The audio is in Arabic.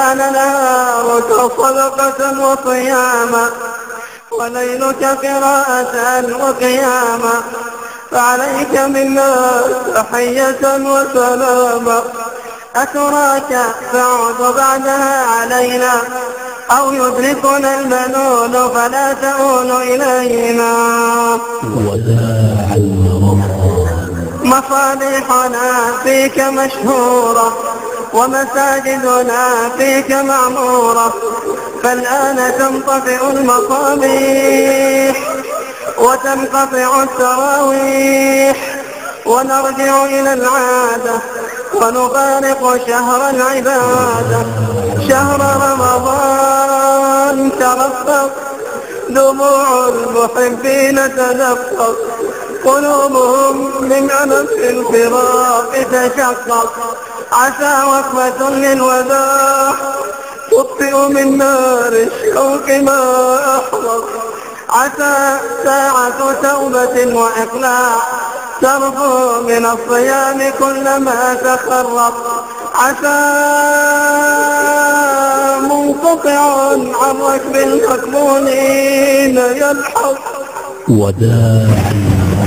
كان نهارك صدقة وصياما وليلك قراءة وقياما، فعليك منا تحية وسلاما. أتراك تعود بعدها علينا أو يدركنا المنون فلا تؤون إلينا. وداعا رمضان. مصالحنا فيك مشهورة ومساجدنا فيك معمورة، فالآن تنطفئ المصابيح وتنقطع التراويح، ونرجع إلى العادة ونفارق شهر العبادة. شهر رمضان ترفق، دموع المحبين تدفق، قلوبهم من أنف الفراق تشقق. عسى وقفة للوداع تطفئ من نار الشوق ما أحرق، عسى ساعة توبة وإقلاع ترفع من الصيام كلما تخرق، عسى منقطع عن ركب المقبولين يلحق. وداعا